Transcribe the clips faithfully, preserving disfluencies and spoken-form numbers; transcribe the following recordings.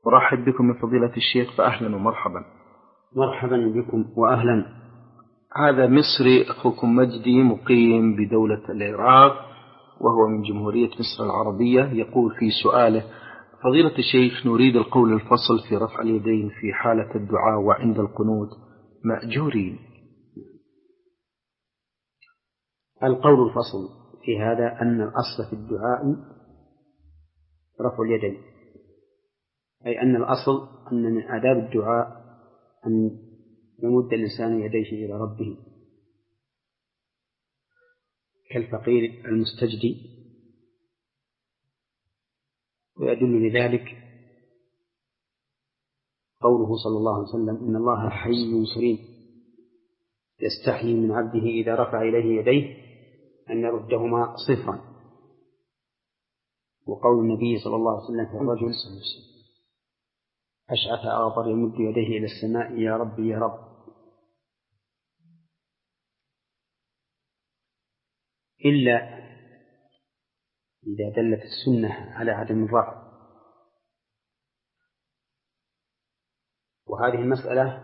أرحب بكم من فضيلة الشيخ، فأهلا ومرحبا. مرحبا بكم وأهلا. هذا مصري أخوكم مجدي مقيم بدولة العراق وهو من جمهورية مصر العربية، يقول في سؤاله: فضيلة الشيخ، نريد القول الفصل في رفع اليدين في حالة الدعاء وعند القنوت مأجورين. القول الفصل في هذا أن الأصل في الدعاء رفع اليدين، أي أن الأصل أن من آداب الدعاء أن يمد الإنسان يديه إلى ربه كالفقير المستجدي، ويدل لذلك قوله صلى الله عليه وسلم: إن الله حي كريم يستحيي من عبده إذا رفع إليه يديه أن يردهما صفرا. وقول النبي صلى الله عليه وسلم في الرجل أشعث أغبر يمد يديه إلى السماء: يا ربي يا رب، إلا إذا دلت السنة على عدم الرفع. وهذه المسألة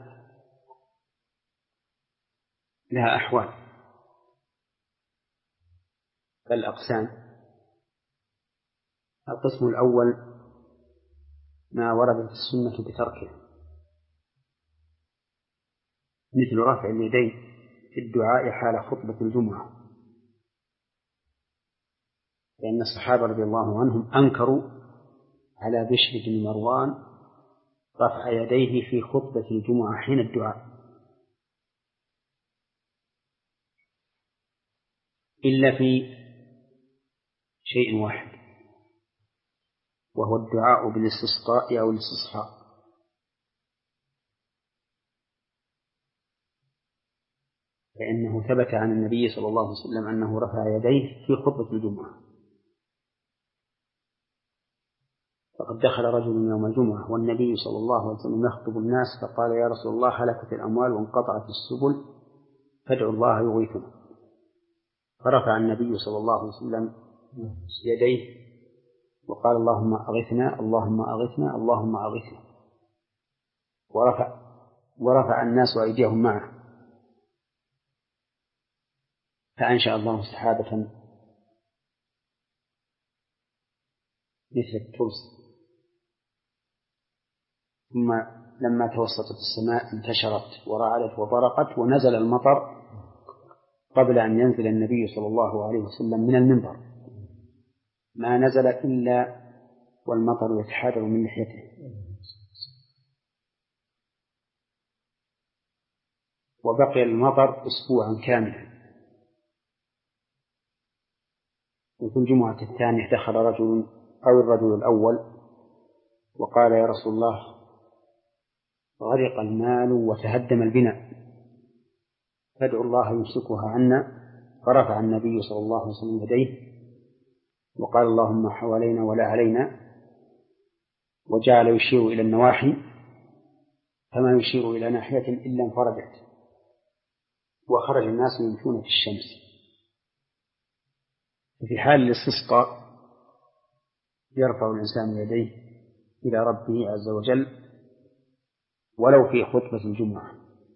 لها أحوال بل أقسام. القسم الأول ما وردت السنة بتركه، مثل رفع اليدين في الدعاء حال خطبة الجمعة، لأن الصحابة رضي الله عنهم أنكروا على بشر بن مروان رفع يديه في خطبة الجمعة حين الدعاء، إلا في شيء واحد، وهو الدعاء بالاستسقاء أو الاستصحاء. فإنه ثبت عن النبي صلى الله عليه وسلم أنه رفع يديه في خطبة الجمعة. فقد دخل رجل يوم الجمعة والنبي صلى الله عليه وسلم يخطب الناس، فقال: يا رسول الله، هلكت الأموال وانقطعت السبل، فادعوا الله يغيثنا. فرفع النبي صلى الله عليه وسلم يديه وقال: اللهم أغثنا اللهم أغثنا اللهم أغثنا، ورفع ورفع الناس أيديهم معه، فأنشأ الله سحابة مثل الترس، ثم لما توسطت السماء انتشرت ورعدت وبرقت ونزل المطر قبل أن ينزل النبي صلى الله عليه وسلم من المنبر، ما نزل إلا والمطر يتحادر من لحيته. وبقي المطر أسبوعا كاملا. وفي الجمعة الثانية دخل رجل أو الرجل الأول وقال: يا رسول الله، غرق المال وتهدم البناء، فادعوا الله يمسكها عنا. فرفع النبي صلى الله عليه وسلم يديه وقال: اللهم حوالينا ولا علينا، وجعل يشير إلى النواحي فما يشير إلى ناحية إلا انفرجت، وخرج الناس يمشون في الشمس. في حال الاستسقاء يرفع الإنسان يديه إلى ربه عز وجل ولو في خطبة الجمعة.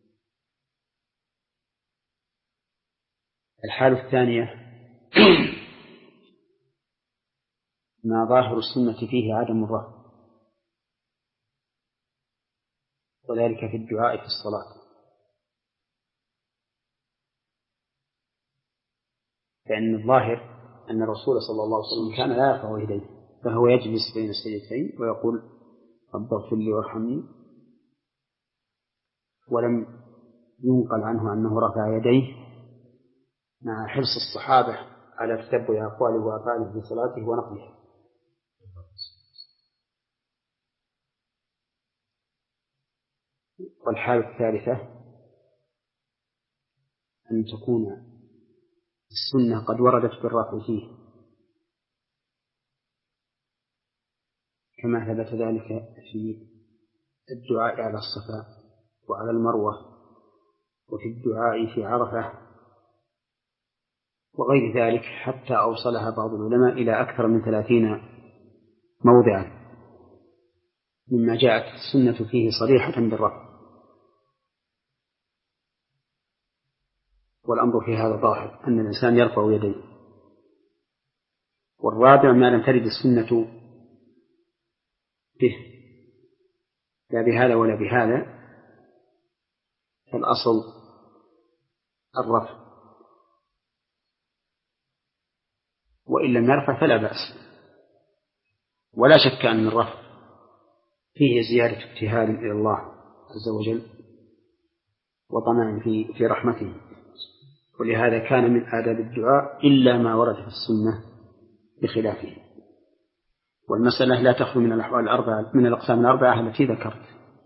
الحالة الثانية ما ظاهر السنة فيه عدم الرفع، وذلك في الدعاء في الصلاة، فإن الظاهر أن الرسول صلى الله عليه وسلم كان لا يرفع يديه، فهو يجلس بين السجدتين ويقول: رب اغفر لي وارحمني، ولم ينقل عنه أنه رفع يديه، مع حرص الصحابة على تتبع أقواله وأفعاله في صلاته ونقلها. والحالة الثالثة أن تكون السنة قد وردت بالرفع فيه، كما ثبت ذلك في الدعاء على الصفا وعلى المروة، وفي الدعاء في عرفة وغير ذلك، حتى أوصلها بعض العلماء إلى أكثر من ثلاثين موضعا. مما جاءت السنة فيه صريحة بالرفع، والأمر في هذا ظاهر أن الإنسان يرفع يديه. والرابع ما لم ترد السنة به لا بهذا ولا بهذا، فالأصل الرفع، وإن لم يرفع فلا بأس. ولا شك أن الرفع فيه زيادة ابتهال إلى الله عز وجل وطمع في في رحمته، ولهذا كان من آداب الدعاء إلا ما ورد في السنة بخلافه. والمسألة لا تخلو من الأحوال الأربعة من الأقسام الأربعة التي ذكرت،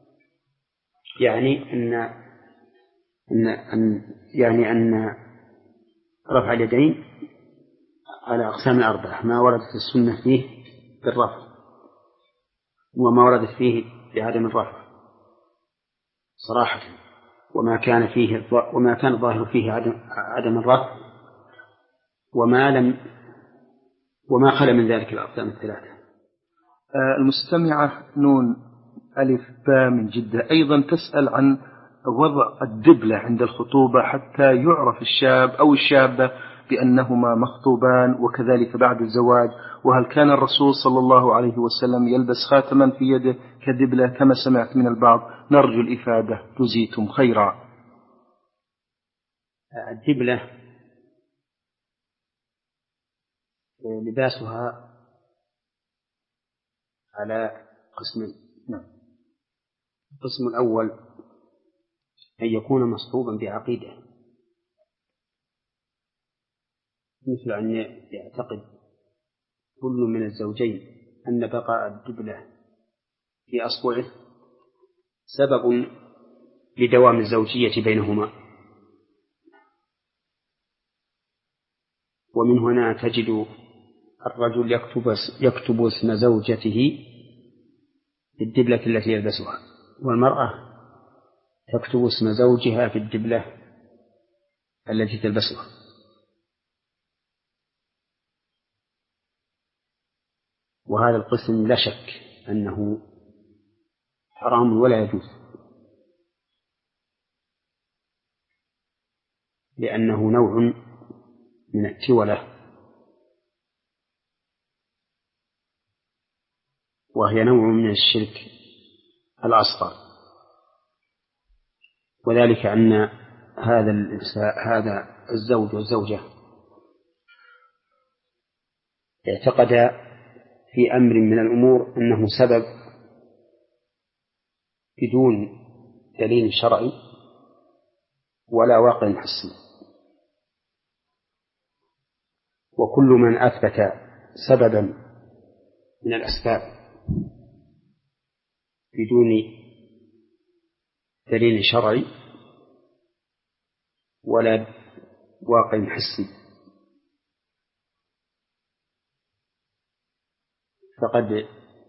يعني أن أن أن يعني أن رفع اليدين على أقسام الأربعة: ما وردت السنة فيه بالرفع، وما وردت فيه بعدم الرفع صراحة، وما كان فيه وما كان الظاهر فيه عدم عدم الرفع، وما لم وما خلا من ذلك الأقسام الثلاثة. المستمعة نون ألف باء من جدة أيضا تسأل عن وضع الدبلة عند الخطوبة حتى يعرف الشاب أو الشابة بأنهما مخطوبان، وكذلك بعد الزواج، وهل كان الرسول صلى الله عليه وسلم يلبس خاتما في يده كدبلة كما سمعت من البعض؟ نرجو الإفادة جزيتم خيرا. الدبلة لباسها على قسمين. القسم الأول أن يكون مصحوبا بعقيدة، مثل أن يعتقد كل من الزوجين أن بقاء الدبلة في أصبعه سبب لدوام الزوجية بينهما، ومن هنا تجد الرجل يكتب يكتب اسم زوجته في الدبلة التي يلبسها، والمرأة تكتب اسم زوجها في الدبلة التي تلبسها. وهذا القسم لا شك أنه حرام ولا يجوز، لأنه نوع من التولة، وهي نوع من الشرك الأصغر. وذلك أن هذا هذا الزوج والزوجة اعتقد في أمر من الأمور أنه سبب بدون دليل شرعي ولا واقع حسي، وكل من أثبت سببا من الأسباب بدون دليل شرعي ولا واقع حسي فقد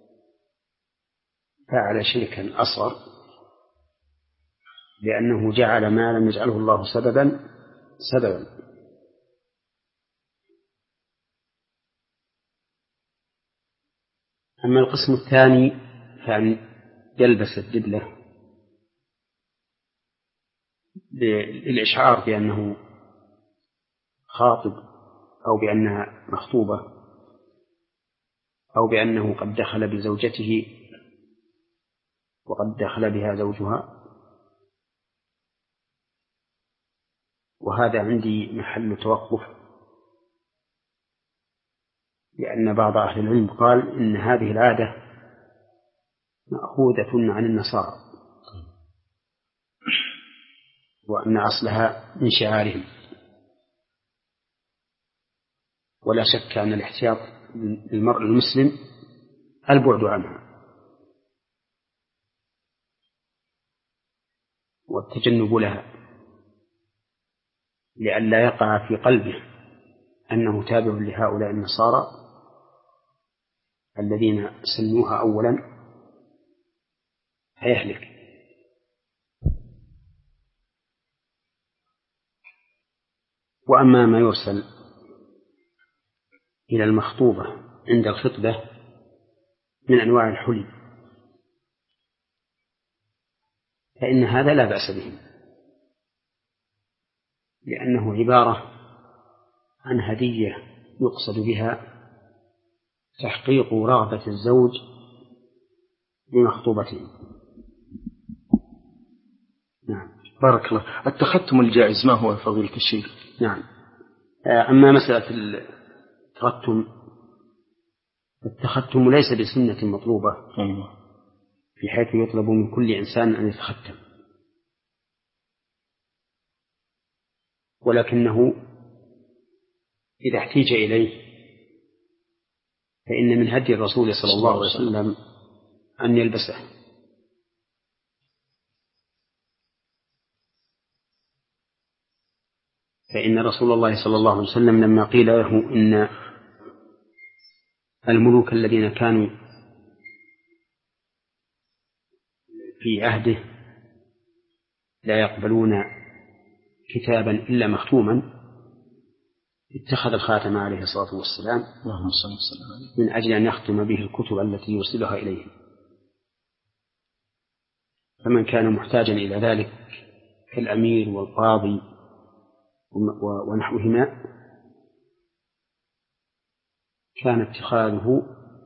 فعل شركا أصغر، لأنه جعل ما لم يجعله الله سببا سببا. أما القسم الثاني فأن يلبس الدبلة للإشعار بأنه خاطب، أو بأنها مخطوبة، أو بأنه قد دخل بزوجته وقد دخل بها زوجها. وهذا عندي محل توقف، لأن بعض أهل العلم قال إن هذه العادة مأخوذة عن النصارى، وأن أصلها من شعارهم، ولا شك أن الاحتياط للمرء المسلم البعد عنها والتجنب لها، لئلا يقع في قلبه أنه تابع لهؤلاء النصارى الذين سنوها أولا فيهلك. وأما ما يرسل إلى المخطوبة عند الخطبة من أنواع الحلي فإن هذا لا بأس به، لأنه عبارة عن هدية يقصد بها تحقيق رغبة الزوج بمخطوبته. نعم. بارك الله. التختم الجائز ما هو فضيلة الشيخ؟ نعم. أما مسألة التختم، التختم ليس بسنة مطلوبة في حيث يطلب من كل إنسان أن يتختم، ولكنه إذا احتيج إليه فإن من هدي الرسول صلى الله عليه وسلم أن يلبسه. فإن رسول الله صلى الله عليه وسلم لما قيل له إن الملوك الذين كانوا في عهده لا يقبلون كتابا إلا مختوما، اتخذ الخاتم عليه الصلاة والسلام من أجل أن يختم به الكتب التي يرسلها إليهم. فمن كان محتاجا إلى ذلك كالأمير والقاضي ونحوهما كان اتخاذه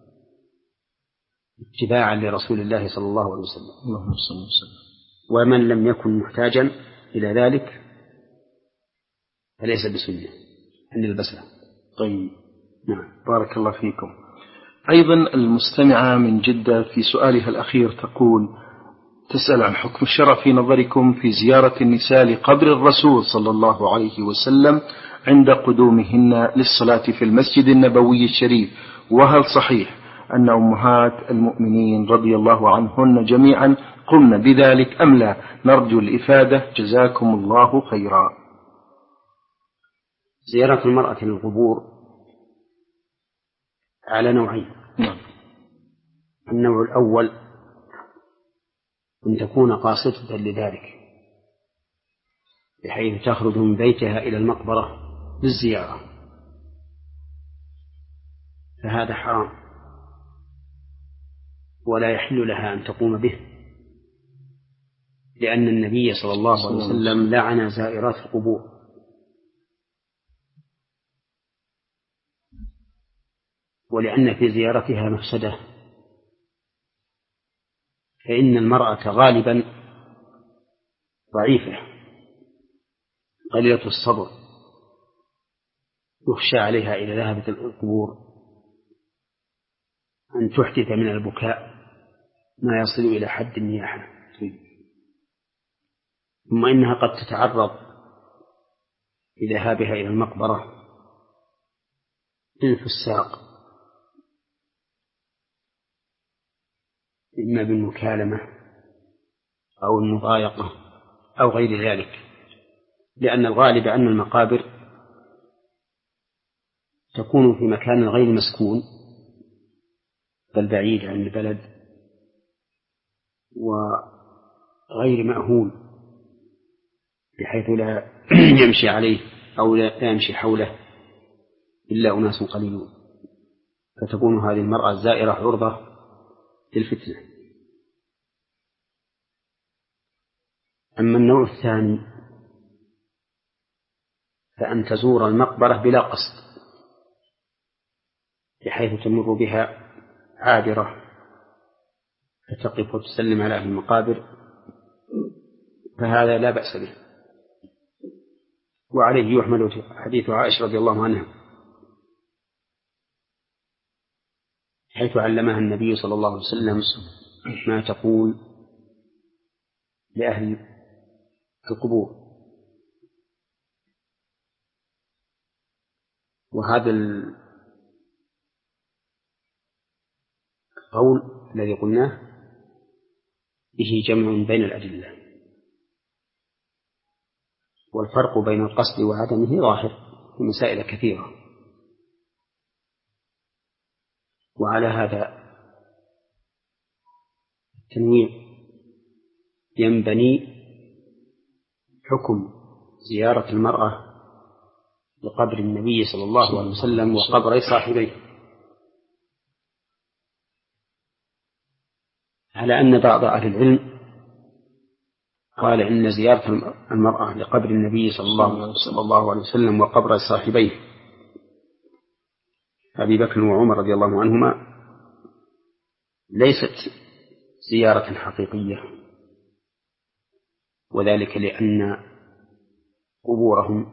اتباعا لرسول الله صلى الله عليه وسلم. اللهم صل وسلم. ومن لم يكن محتاجا إلى ذلك فليس بسنة أن يلبسها. طيب. نعم. بارك الله فيكم. أيضا المستمعة من جدة في سؤالها الأخير تقول تسأل عن حكم الشرع في نظركم في زيارة النساء لقبر الرسول صلى الله عليه وسلم عند قدومهن للصلاة في المسجد النبوي الشريف، وهل صحيح أن أمهات المؤمنين رضي الله عنهن جميعا قمن بذلك أم لا؟ نرجو الإفادة جزاكم الله خيرا. زيارة المرأة للقبور على نوعين. نعم. النوع الأول أن تكون قاصدة لذلك بحيث تخرج من بيتها إلى المقبرة للزيارة، فهذا حرام ولا يحل لها أن تقوم به، لأن النبي صلى الله عليه وسلم لعن زائرات القبور. ولأن في زيارتها مفسدة، فإن المرأة غالبا ضعيفة قليلة الصبر، يخشى عليها إذا ذهبت القبور أن تحدث من البكاء ما يصل إلى حد النياحة، ثم إنها قد تتعرض بذهابها إلى المقبرة للفساق، إما بالمكالمة أو المضايقة أو غير ذلك، لأن الغالب أن المقابر تكون في مكان غير مسكون بل بعيد عن البلد وغير مأهول، بحيث لا يمشي عليه أو لا يمشي حوله إلا أناس قليلون، فتكون هذه المرأة الزائرة عرضة للفتنة. أما النوع الثاني فأن تزور المقبرة بلا قصد، بحيث تمر بها عابرة فتقف وتسلم على أهل المقابر، فهذا لا بأس به. وعليه يحمل حديث عائشة رضي الله عنها حيث علمها النبي صلى الله عليه وسلم ما تقول لأهل القبور. وهذا القول الذي قلناه به جمع بين الأدلة، والفرق بين القصد وعدمه ظاهر في مسائل كثيرة. وعلى هذا التنويع ينبني حكم زيارة المرأة لقبر النبي صلى الله عليه وسلم وقبر صاحبيه، على أن بعض أهل العلم قال إن زيارة المرأة لقبر النبي صلى الله, صلى الله عليه وسلم وقبر صاحبيه أبي بكر وعمر رضي الله عنهما ليست زيارة حقيقية، وذلك لأن قبورهم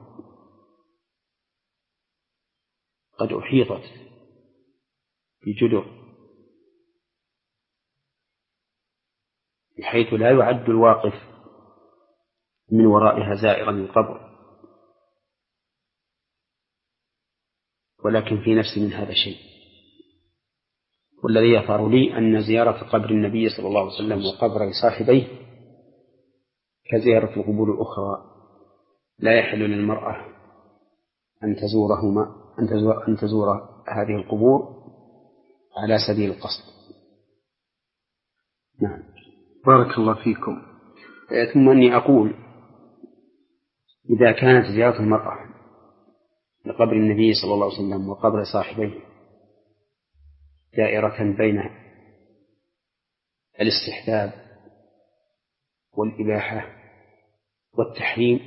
قد أحيطت بجدر بحيث لا يعد الواقف من ورائها زائرا للقبر، ولكن في نفسي من هذا شيء. والذي يظهر لي أن زيارة قبر النبي صلى الله عليه وسلم وقبر صاحبيه كزيارة القبور الأخرى، لا يحل للمرأة أن تزورهما أن تزور, أن تزور هذه القبور على سبيل القصد. نعم. بارك الله فيكم. ثم أني أقول إذا كانت زيارة المرأة لقبر النبي صلى الله عليه وسلم وقبر صاحبيه دائرة بين الاستحباب والإباحة والتحريم،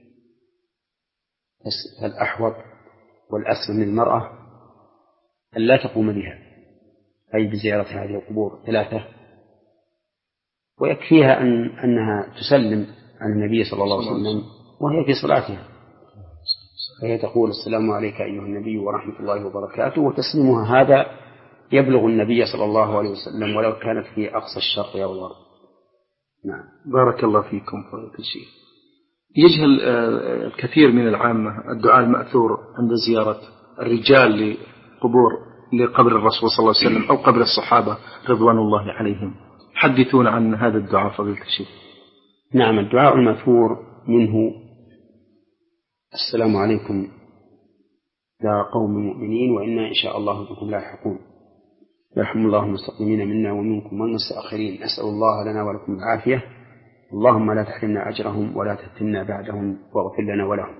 فالأحوط والأسلم للمرأة أن لا تقوم بها، أي بزيارة هذه القبور ثلاثة، ويكفيها أن أنها تسلم على النبي صلى الله عليه وسلم وهي في صلاتها، فهي تقول السلام عليك أيها النبي ورحمة الله وبركاته، وتسليمها هذا يبلغ النبي صلى الله عليه وسلم ولو كانت في أقصى الشرق أو الغرب. نعم. بارك الله فيكم فضيلة الشيخ. يجهل الكثير من العامة الدعاء المأثور عند زيارة الرجال لقبور لقبر الرسول صلى الله عليه وسلم أو قبر الصحابة رضوان الله عليهم، حدثون عن هذا الدعاء فضيلة الشيخ. نعم، الدعاء المأثور منه السلام عليكم يا قوم المؤمنين وإنا إن شاء الله بكم لاحقون، يرحم الله المستقدمين منا ومنكم والمستأخرين، أسأل الله لنا ولكم العافية، اللهم لا تحرمنا أجرهم ولا تفتنا بعدهم واغفر لنا ولهم.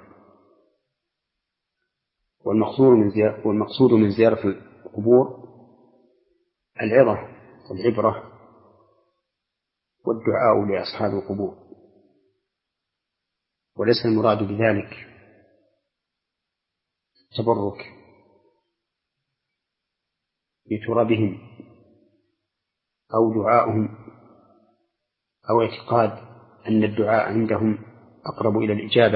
والمقصود من زيارة, والمقصود من زيارة القبور العظة والعبرة والدعاء لأصحاب القبور، وليس المراد بذلك التبرك بترابهم أو دعائهم أو اعتقاد أن الدعاء عندهم أقرب إلى الإجابة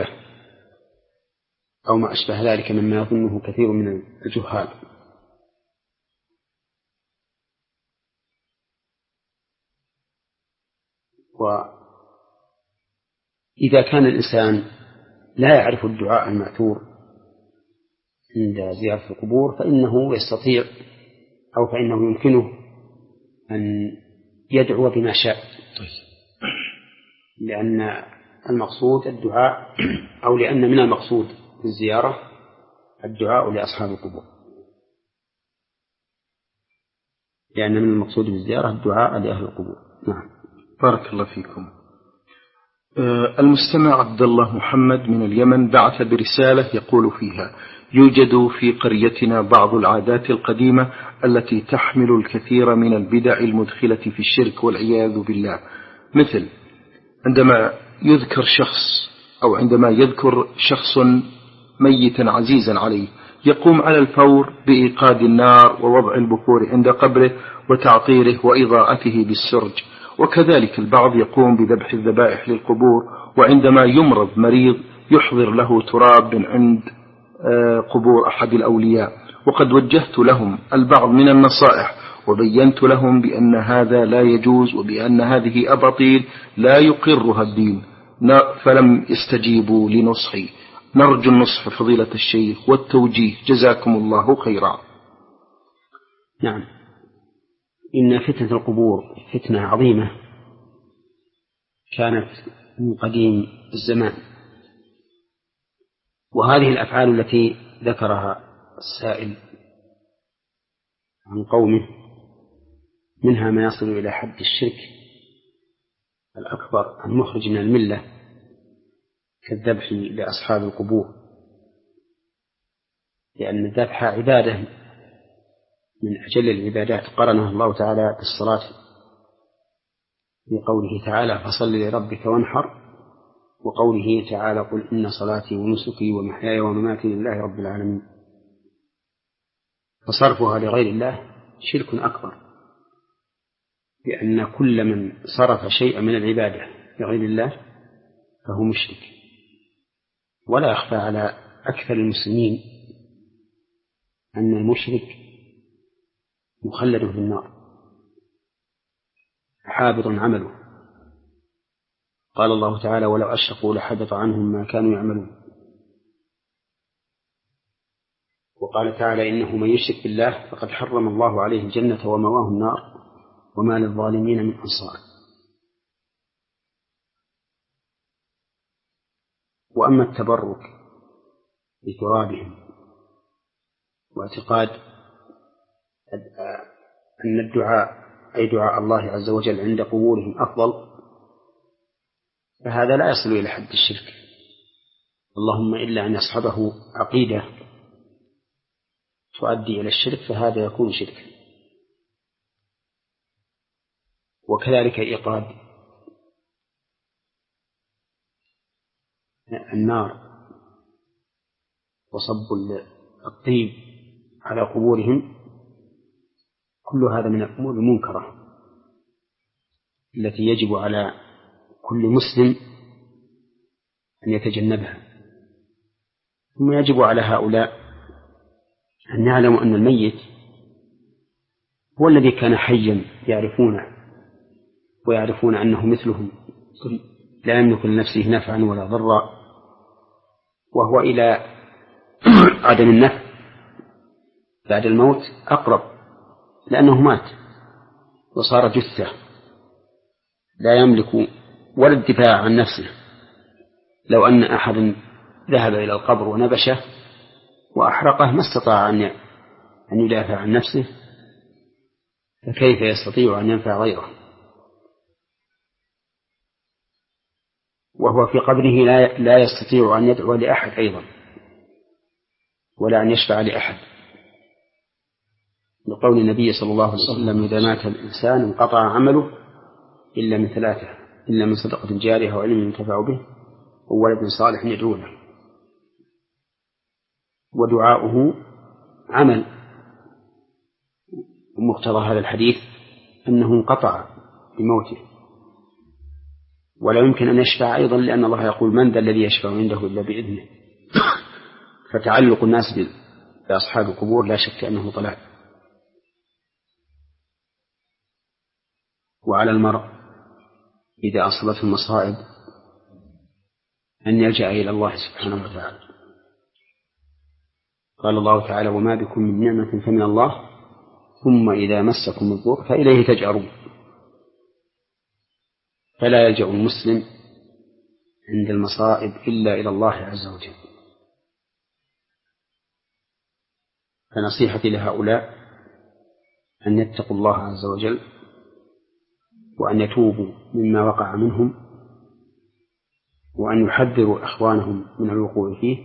أو ما أشبه ذلك مما يظنه كثير من الجهال. وإذا كان الإنسان لا يعرف الدعاء المأثور عند زيارة القبور فإنه يستطيع أو فإنه يمكنه أن يدعو بما شاء، لأن المقصود الدعاء أو لأن من المقصود في الزيارة الدعاء لأصحاب القبور، لأن من المقصود في الزيارة الدعاء لأهل القبور. نعم. بارك الله فيكم. المستمع عبد الله محمد من اليمن بعث برسالة يقول فيها: يوجد في قريتنا بعض العادات القديمة التي تحمل الكثير من البدع المدخلة في الشرك والعياذ بالله، مثل عندما يذكر شخص أو عندما يذكر شخص ميتا عزيزا عليه يقوم على الفور بإيقاد النار ووضع البخور عند قبره وتعطيره وإضاءته بالسرج، وكذلك البعض يقوم بذبح الذبائح للقبور، وعندما يمرض مريض يحضر له تراب من عند قبور أحد الأولياء. وقد وجهت لهم البعض من النصائح وبينت لهم بأن هذا لا يجوز وبأن هذه أباطيل لا يقرها الدين، فلم يستجيبوا لنصحي. نرجو النصح فضيلة الشيخ والتوجيه، جزاكم الله خيرا. نعم، إن فتنة القبور فتنة عظيمة كانت من قديم الزمان، وهذه الأفعال التي ذكرها السائل عن قومه منها ما يصل إلى حد الشرك الأكبر المخرج من الملة كالذبح لأصحاب القبور، لأن الذبح عبادة من أجل العبادات قرنها الله تعالى بالصلاة في قوله تعالى فصل لربك وانحر، وقوله تعالى قل إن صلاتي ونسكي ومحياي ومماتي لله رب العالمين. فصرفها لغير الله شرك أكبر، لأن كل من صرف شيئا من العبادة لغير الله فهو مشرك. ولا يخفى على أكثر المسلمين أن المشرك مخلد في النار حابط عمله. قال الله تعالى ولو أشركوا لحبط عنهم ما كانوا يعملون. وقال تعالى إنه من يشرك بالله فقد حرم الله عليه الجنة ومواه النار وما للظالمين من أنصار. وأما التبرك بترابهم واعتقاد أن الدعاء أي دعاء الله عز وجل عند قبورهم أفضل، فهذا لا يصل إلى حد الشرك، اللهم إلا أن يصحبه عقيدة تؤدي إلى الشرك فهذا يكون شركا. وكذلك إيقاد النار وصب الطيب على قبورهم كل هذا من الأمور المنكرة التي يجب على كل مسلم أن يتجنبها. ثم يجب على هؤلاء أن يعلموا أن الميت هو الذي كان حيا يعرفونه ويعرفون أنه مثلهم لا يملك لنفسه نفعا ولا ضرا، وهو إلى عدم النفع بعد الموت أقرب، لأنه مات وصار جثة لا يملك ولا الدفاع عن نفسه. لو أن أحد ذهب إلى القبر ونبشه وأحرقه ما استطاع أن يدافع عن نفسه، فكيف يستطيع أن ينفع غيره؟ وهو في قبره لا لا يستطيع أن يدعو لأحد أيضا ولا أن يشفع لأحد، لقول النبي صلى الله عليه وسلم إذا مات الإنسان انقطع عمله إلا من ثلاثة، إلا من صدقة جارية وعلم ينتفع به وولد صالح يدعو له. ودعاؤه عمل، ومقتضى هذا الحديث أنه انقطع بموته، ولا يمكن أن يشفع أيضا، لأن الله يقول من ذا الذي يشفع عنده إلا بإذنه. فتعلق الناس بأصحاب القبور لا شك أنه ضلال. وعلى المرء إذا أصابته المصائب أن يلجأ إلى الله سبحانه وتعالى. قال الله تعالى وما بكم من نعمة فمن الله ثم إذا مسكم الضر فإليه تجأرون. فلا يلجأ المسلم عند المصائب إلا إلى الله عز وجل. فنصيحتي لهؤلاء أن يتقوا الله عز وجل وأن يتوبوا مما وقع منهم، وأن يحذروا إخوانهم من الوقوع فيه،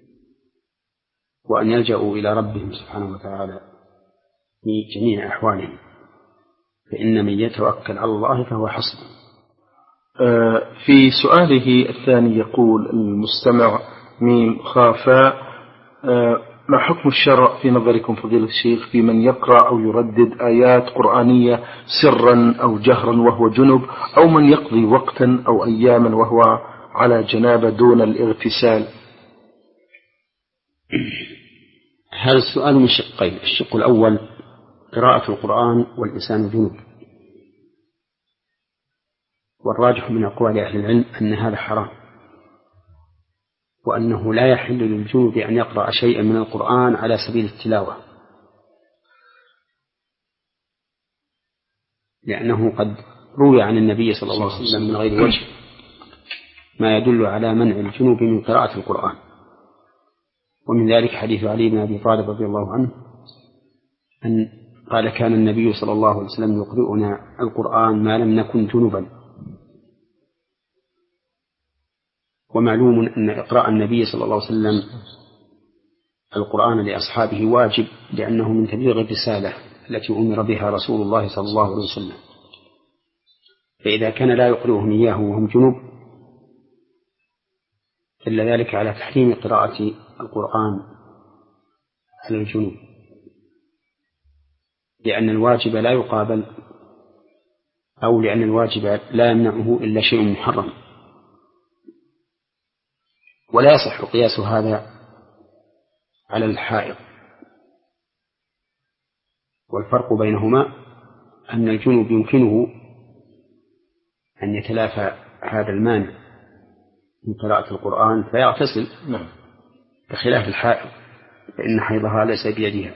وأن يلجأوا إلى ربهم سبحانه وتعالى في جميع أحوالهم، فإن من يتوكل على الله فهو حسبه. في سؤاله الثاني يقول المستمع ميم خافاء ما حكم الشرع في نظركم فضيلة الشيخ في من يقرأ أو يردد آيات قرآنية سرا أو جهرا وهو جنب، أو من يقضي وقتا أو أياما وهو على جنابة دون الاغتسال؟ هذا السؤال من شقين. الشق الأول قراءة القرآن والإنسان جنب، والراجح من أقوال أهل العلم أن هذا حرام، وأنه لا يحل للجنوب أن يقرأ شيئا من القرآن على سبيل التلاوة، لأنه قد روي عن النبي صلى الله عليه وسلم من غير وجه ما يدل على منع الجنوب من قراءة القرآن. ومن ذلك حديث علي بن أبي طالب رضي الله عنه أن قال كان النبي صلى الله عليه وسلم يقرئنا القرآن ما لم نكن جنبا. ومعلوم أن إقراء النبي صلى الله عليه وسلم القرآن لأصحابه واجب، لأنه من تبليغ الرسالة التي أمر بها رسول الله صلى الله عليه وسلم. فإذا كان لا يقرئهم إياه وهم جنب دل ذلك على تحريم قراءة القرآن على الجنوب، لأن الواجب لا يقابل، أو لأن الواجب لا يمنعه إلا شيء محرم. ولا يصح قياس هذا على الحائض، والفرق بينهما أن الجنوب يمكنه أن يتلافى هذا المانع من قراءة القرآن فيغتسل، بخلاف الحائض فإن حيضها ليس بيدها.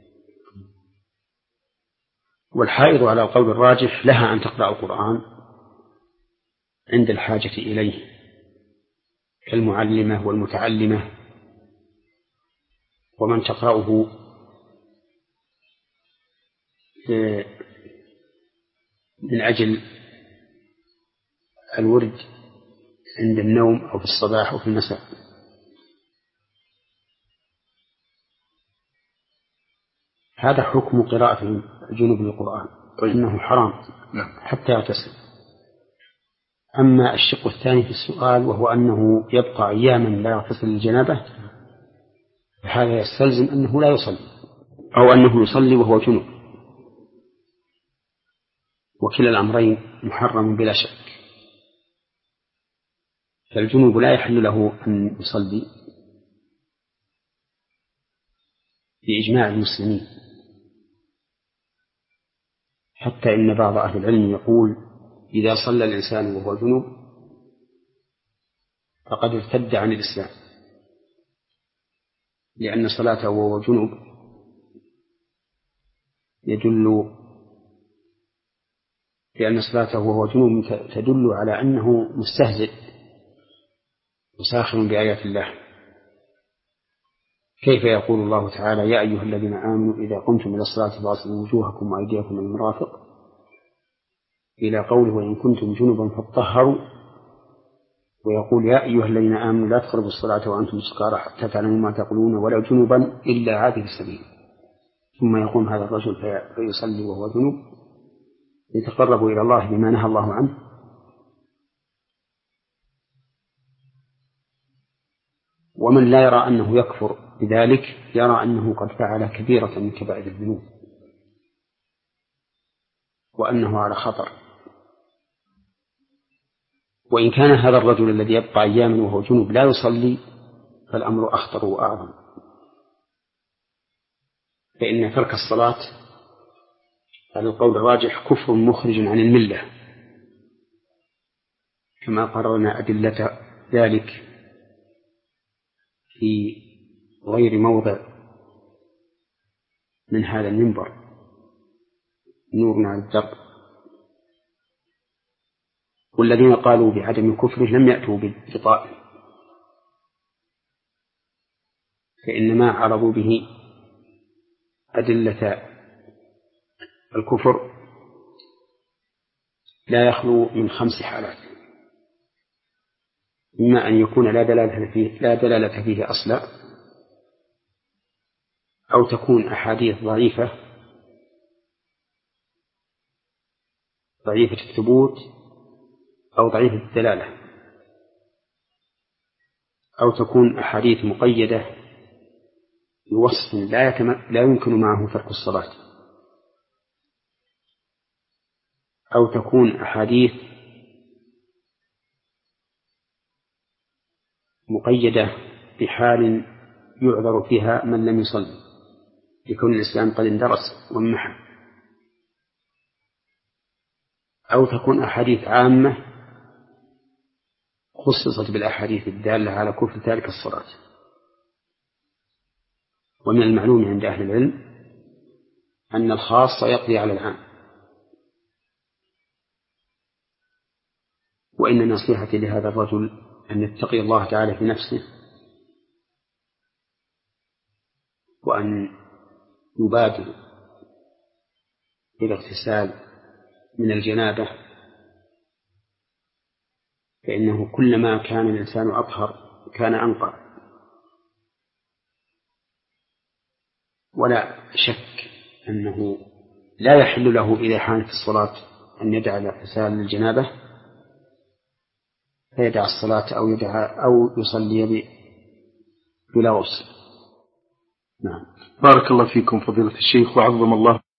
والحائض على القول الراجح لها أن تقرأ القرآن عند الحاجة إليه كالمعلمة والمتعلمة ومن تقرأه من أجل الورد عند النوم أو في الصباح أو في المساء. هذا حكم قراءة الجنوب للقرآن، إنه حرام حتى يغتسل. أما الشق الثاني في السؤال وهو أنه يبقى أياما لا يغتسل الجنابة، فهذا يستلزم أنه لا يصلي أو أنه يصلي وهو جنوب، وكلا الأمرين محرم بلا شك. فالجنوب لا يحل له أن يصلي بإجماع المسلمين، حتى إن بعض أهل العلم يقول إذا صلى الإنسان وهو جنوب فقد ارتد عن الإسلام، لأن صلاته وهو جنوب يدل لأن صلاته وهو جنوب تدل على أنه مستهزئ وساخر بآيات الله. كيف يقول الله تعالى يا أيها الذين آمنوا إذا قمتم إلى الصلاة فاغسلوا وجوهكم وأيديكم إلى المرافق إلى قوله وإن كنتم جنبا فاطهروا، ويقول يا أيها الذين آمنوا لا تقربوا الصلاة وأنتم سكارى حتى تعلموا ما تقولون ولا جنبا إلا عابر السبيل. ثم يقوم هذا الرجل فيصلي وهو جنوب يتقرب إلى الله بما نهى الله عنه. ومن لا يرى أنه يكفر بذلك يرى أنه قد فعل كبيرة من كبائر الذنوب وأنه على خطر. وإن كان هذا الرجل الذي يبقى أياما وهو جنوب لا يصلي فالأمر أخطر وأعظم، فإن ترك الصلاة على القول الراجح كفر مخرج عن الملة، كما قررنا أدلة ذلك في غير موضع من هذا المنبر نورنا على الدرب. والذين قالوا بعدم كفره لم يأتوا بالبطاء، فإنما عرضوا به أدلة الكفر لا يخلو من خمس حالات: إما أن يكون لا دلالة فيه, لا دلالة فيه أصلا، أو تكون أحاديث ضعيفة ضعيفة الثبوت أو ضعيفة الدلالة، أو تكون أحاديث مقيدة بوصف لا, يتم... لا يمكن معه ترك الصلاة، أو تكون أحاديث مقيدة بحال يعذر فيها من لم يصلي لكون الإسلام قد اندرس وانمحى، أو تكون أحاديث عامة خصصت بالأحاديث الدالة على كفر تارك الصلاة. ومن المعلوم عند أهل العلم أن الخاص يقضي على العام، وإن نصيحتي لهذا الرجل أن يتقي الله تعالى في نفسه، وأن يبادر بالاغتسال من الجنابة، فإنه كلما كان الإنسان أطهر كان أنقى. ولا شك أنه لا يحل له إذا حانت الصلاة أن يدع الاغتسال للجنابة فيدع الصلاة أو يدع أو يصلي بلا غسل. نعم. بارك الله فيكم فضيلة الشيخ وعظم الله